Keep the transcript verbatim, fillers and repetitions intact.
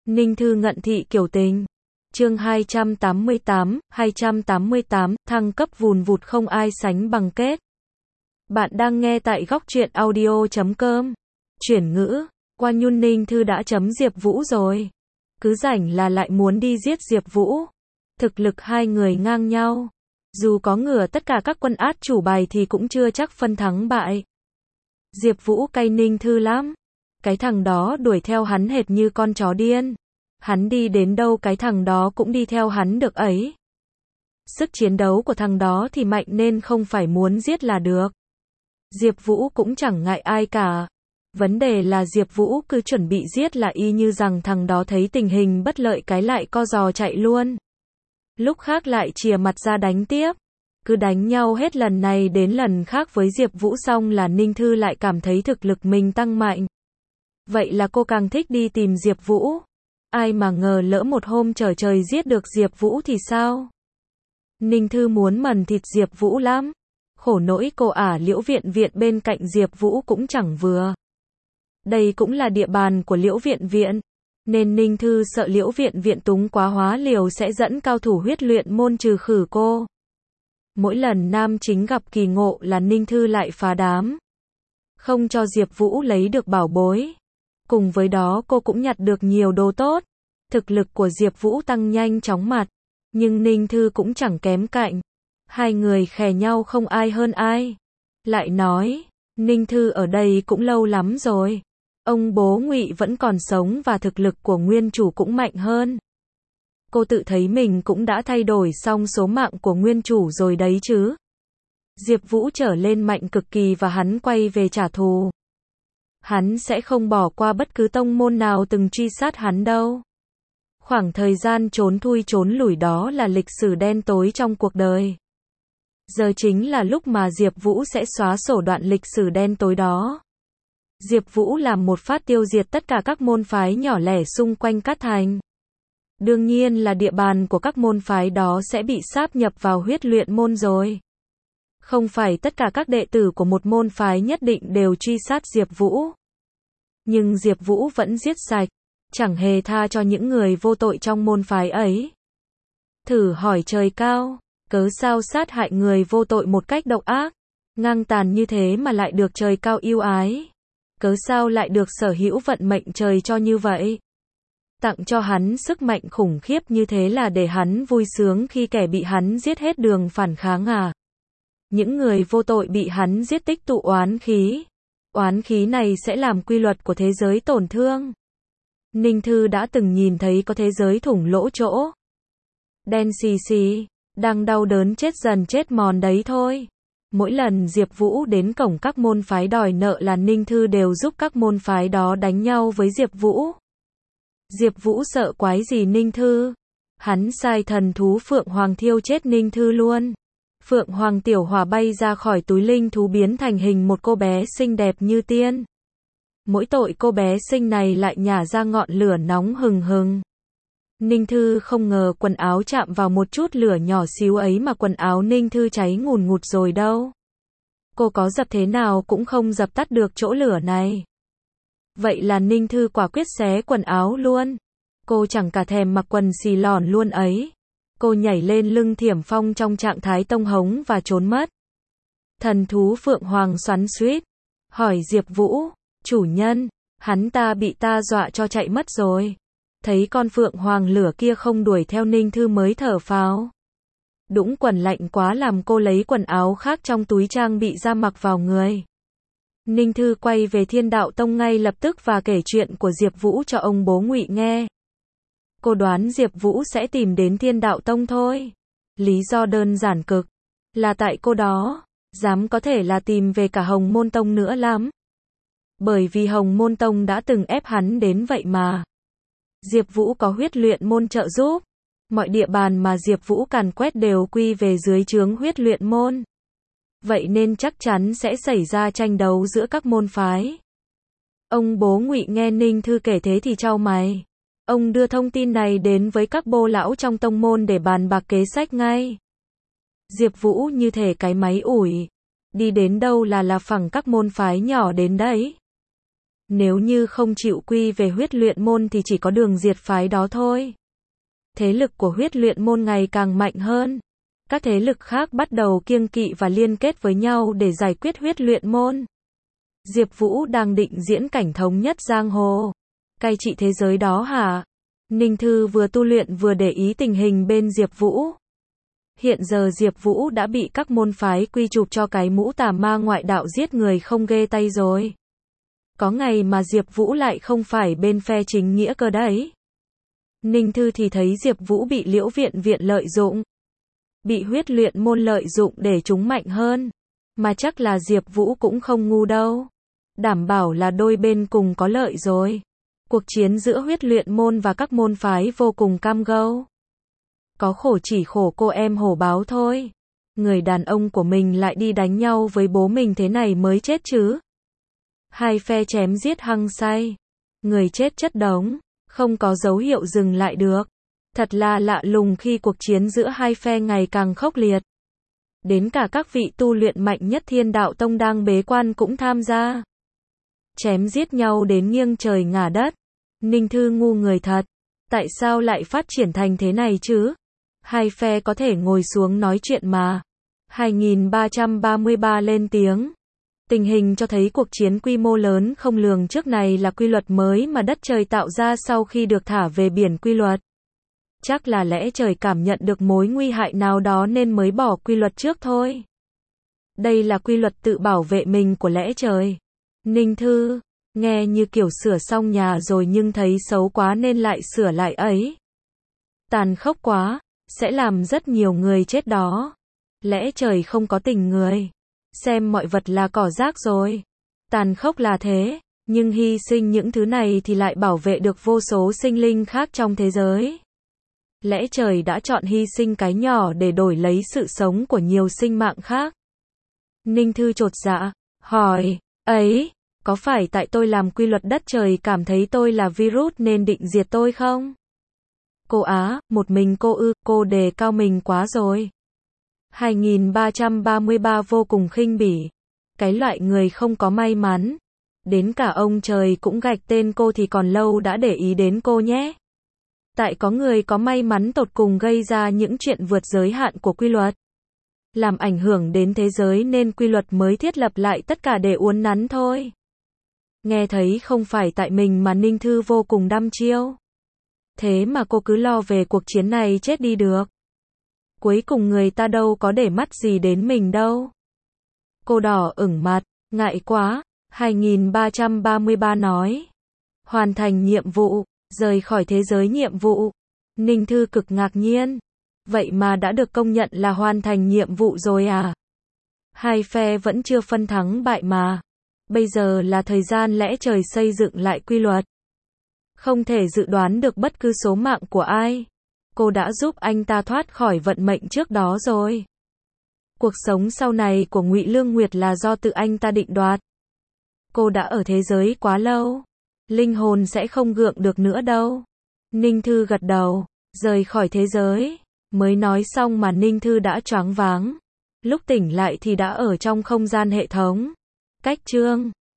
Ninh Thư ngận thị kiểu tình. Chương hai trăm tám mươi tám, hai trăm tám mươi tám, thăng cấp vùn vụt không ai sánh bằng kết. Bạn đang nghe tại góc truyện audio chấm com. Chuyển ngữ, qua nhun Ninh Thư đã chấm Diệp Vũ rồi. Cứ rảnh là lại muốn đi giết Diệp Vũ. Thực lực hai người ngang nhau. Dù có ngửa tất cả các quân át chủ bài thì cũng chưa chắc phân thắng bại. Diệp Vũ cay Ninh Thư lắm. Cái thằng đó đuổi theo hắn hệt như con chó điên. Hắn đi đến đâu cái thằng đó cũng đi theo hắn được ấy. Sức chiến đấu của thằng đó thì mạnh nên không phải muốn giết là được. Diệp Vũ cũng chẳng ngại ai cả. Vấn đề là Diệp Vũ cứ chuẩn bị giết là y như rằng thằng đó thấy tình hình bất lợi cái lại co giò chạy luôn. Lúc khác lại chìa mặt ra đánh tiếp. Cứ đánh nhau hết lần này đến lần khác với Diệp Vũ xong là Ninh Thư lại cảm thấy thực lực mình tăng mạnh. Vậy là cô càng thích đi tìm Diệp Vũ. Ai mà ngờ lỡ một hôm trở trời giết được Diệp Vũ thì sao? Ninh Thư muốn mần thịt Diệp Vũ lắm. Khổ nỗi cô ả Liễu Viện Viện bên cạnh Diệp Vũ cũng chẳng vừa. Đây cũng là địa bàn của Liễu Viện Viện. Nên Ninh Thư sợ Liễu Viện Viện túng quá hóa liều sẽ dẫn cao thủ huyết luyện môn trừ khử cô. Mỗi lần nam chính gặp kỳ ngộ là Ninh Thư lại phá đám. Không cho Diệp Vũ lấy được bảo bối. Cùng với đó cô cũng nhặt được nhiều đồ tốt. Thực lực của Diệp Vũ tăng nhanh chóng mặt. Nhưng Ninh Thư cũng chẳng kém cạnh. Hai người khè nhau không ai hơn ai. Lại nói, Ninh Thư ở đây cũng lâu lắm rồi. Ông bố Ngụy vẫn còn sống và thực lực của nguyên chủ cũng mạnh hơn. Cô tự thấy mình cũng đã thay đổi xong số mạng của nguyên chủ rồi đấy chứ. Diệp Vũ trở lên mạnh cực kỳ và hắn quay về trả thù. Hắn sẽ không bỏ qua bất cứ tông môn nào từng truy sát hắn đâu. Khoảng thời gian trốn thui trốn lủi đó là lịch sử đen tối trong cuộc đời. Giờ chính là lúc mà Diệp Vũ sẽ xóa sổ đoạn lịch sử đen tối đó. Diệp Vũ làm một phát tiêu diệt tất cả các môn phái nhỏ lẻ xung quanh Cát Thành. Đương nhiên là địa bàn của các môn phái đó sẽ bị sáp nhập vào huyết luyện môn rồi. Không phải tất cả các đệ tử của một môn phái nhất định đều truy sát Diệp Vũ. Nhưng Diệp Vũ vẫn giết sạch, chẳng hề tha cho những người vô tội trong môn phái ấy. Thử hỏi trời cao, cớ sao sát hại người vô tội một cách độc ác, ngang tàn như thế mà lại được trời cao yêu ái? Cớ sao lại được sở hữu vận mệnh trời cho như vậy? Tặng cho hắn sức mạnh khủng khiếp như thế là để hắn vui sướng khi kẻ bị hắn giết hết đường phản kháng à? Những người vô tội bị hắn giết tích tụ oán khí. Oán khí này sẽ làm quy luật của thế giới tổn thương. Ninh Thư đã từng nhìn thấy có thế giới thủng lỗ chỗ. Đen xì xì, đang đau đớn chết dần chết mòn đấy thôi. Mỗi lần Diệp Vũ đến cổng các môn phái đòi nợ là Ninh Thư đều giúp các môn phái đó đánh nhau với Diệp Vũ. Diệp Vũ sợ quái gì Ninh Thư? Hắn sai thần thú Phượng Hoàng thiêu chết Ninh Thư luôn. Phượng Hoàng tiểu hỏa bay ra khỏi túi linh thú biến thành hình một cô bé xinh đẹp như tiên. Mỗi tội cô bé xinh này lại nhả ra ngọn lửa nóng hừng hừng. Ninh Thư không ngờ quần áo chạm vào một chút lửa nhỏ xíu ấy mà quần áo Ninh Thư cháy ngùn ngụt rồi đâu. Cô có dập thế nào cũng không dập tắt được chỗ lửa này. Vậy là Ninh Thư quả quyết xé quần áo luôn. Cô chẳng cả thèm mặc quần xì lòn luôn ấy. Cô nhảy lên lưng Thiểm Phong trong trạng thái tông hống và trốn mất. Thần thú Phượng Hoàng xoắn xuýt, hỏi Diệp Vũ, chủ nhân, hắn ta bị ta dọa cho chạy mất rồi. Thấy con Phượng Hoàng lửa kia không đuổi theo Ninh Thư mới thở phào. Đũng quần lạnh quá làm cô lấy quần áo khác trong túi trang bị ra mặc vào người. Ninh Thư quay về Thiên Đạo Tông ngay lập tức và kể chuyện của Diệp Vũ cho ông bố Ngụy nghe. Cô đoán Diệp Vũ sẽ tìm đến Thiên Đạo Tông thôi. Lý do đơn giản cực. Là tại cô đó. Dám có thể là tìm về cả Hồng Môn Tông nữa lắm. Bởi vì Hồng Môn Tông đã từng ép hắn đến vậy mà. Diệp Vũ có huyết luyện môn trợ giúp. Mọi địa bàn mà Diệp Vũ càn quét đều quy về dưới trướng huyết luyện môn. Vậy nên chắc chắn sẽ xảy ra tranh đấu giữa các môn phái. Ông bố Ngụy nghe Ninh Thư kể thế thì chau mày. Ông đưa thông tin này đến với các bô lão trong tông môn để bàn bạc kế sách ngay. Diệp Vũ như thể cái máy ủi. Đi đến đâu là là phẳng các môn phái nhỏ đến đấy. Nếu như không chịu quy về huyết luyện môn thì chỉ có đường diệt phái đó thôi. Thế lực của huyết luyện môn ngày càng mạnh hơn. Các thế lực khác bắt đầu kiêng kỵ và liên kết với nhau để giải quyết huyết luyện môn. Diệp Vũ đang định diễn cảnh thống nhất giang hồ, cai trị thế giới đó hả? Ninh Thư vừa tu luyện vừa để ý tình hình bên Diệp Vũ. Hiện giờ Diệp Vũ đã bị các môn phái quy chụp cho cái mũ tà ma ngoại đạo giết người không ghê tay rồi. Có ngày mà Diệp Vũ lại không phải bên phe chính nghĩa cơ đấy. Ninh Thư thì thấy Diệp Vũ bị Liễu Viện Viện lợi dụng. Bị huyết luyện môn lợi dụng để chúng mạnh hơn. Mà chắc là Diệp Vũ cũng không ngu đâu. Đảm bảo là đôi bên cùng có lợi rồi. Cuộc chiến giữa huyết luyện môn và các môn phái vô cùng cam go. Có khổ chỉ khổ cô em hổ báo thôi. Người đàn ông của mình lại đi đánh nhau với bố mình thế này mới chết chứ. Hai phe chém giết hăng say. Người chết chất đống, không có dấu hiệu dừng lại được. Thật là lạ lùng khi cuộc chiến giữa hai phe ngày càng khốc liệt. Đến cả các vị tu luyện mạnh nhất Thiên Đạo Tông đang bế quan cũng tham gia. Chém giết nhau đến nghiêng trời ngả đất. Ninh Thư ngu người thật. Tại sao lại phát triển thành thế này chứ? Hai phe có thể ngồi xuống nói chuyện mà. hai nghìn ba trăm ba mươi ba lên tiếng. Tình hình cho thấy cuộc chiến quy mô lớn không lường trước này là quy luật mới mà đất trời tạo ra sau khi được thả về biển quy luật. Chắc là lẽ trời cảm nhận được mối nguy hại nào đó nên mới bỏ quy luật trước thôi. Đây là quy luật tự bảo vệ mình của lẽ trời. Ninh Thư, nghe như kiểu sửa xong nhà rồi nhưng thấy xấu quá nên lại sửa lại ấy. Tàn khốc quá, sẽ làm rất nhiều người chết đó. Lẽ trời không có tình người. Xem mọi vật là cỏ rác rồi. Tàn khốc là thế, nhưng hy sinh những thứ này thì lại bảo vệ được vô số sinh linh khác trong thế giới. Lẽ trời đã chọn hy sinh cái nhỏ để đổi lấy sự sống của nhiều sinh mạng khác. Ninh Thư chột dạ, hỏi, ấy, có phải tại tôi làm quy luật đất trời cảm thấy tôi là virus nên định diệt tôi không? Cô Á, một mình cô ư, cô đề cao mình quá rồi. hai nghìn ba trăm ba mươi ba vô cùng khinh bỉ. Cái loại người không có may mắn. Đến cả ông trời cũng gạch tên cô thì còn lâu đã để ý đến cô nhé. Tại có người có may mắn tột cùng gây ra những chuyện vượt giới hạn của quy luật. Làm ảnh hưởng đến thế giới nên quy luật mới thiết lập lại tất cả để uốn nắn thôi. Nghe thấy không phải tại mình mà Ninh Thư vô cùng đăm chiêu. Thế mà cô cứ lo về cuộc chiến này chết đi được. Cuối cùng người ta đâu có để mắt gì đến mình đâu. Cô đỏ ửng mặt, ngại quá. hai nghìn ba trăm ba mươi ba nói. Hoàn thành nhiệm vụ, rời khỏi thế giới nhiệm vụ. Ninh Thư cực ngạc nhiên. Vậy mà đã được công nhận là hoàn thành nhiệm vụ rồi à? Hai phe vẫn chưa phân thắng bại mà. Bây giờ là thời gian lẽ trời xây dựng lại quy luật. Không thể dự đoán được bất cứ số mạng của ai. Cô đã giúp anh ta thoát khỏi vận mệnh trước đó rồi. Cuộc sống sau này của Ngụy Lương Nguyệt là do tự anh ta định đoạt. Cô đã ở thế giới quá lâu. Linh hồn sẽ không gượng được nữa đâu. Ninh Thư gật đầu, rời khỏi thế giới. Mới nói xong mà Ninh Thư đã choáng váng. Lúc tỉnh lại thì đã ở trong không gian hệ thống. Cách chương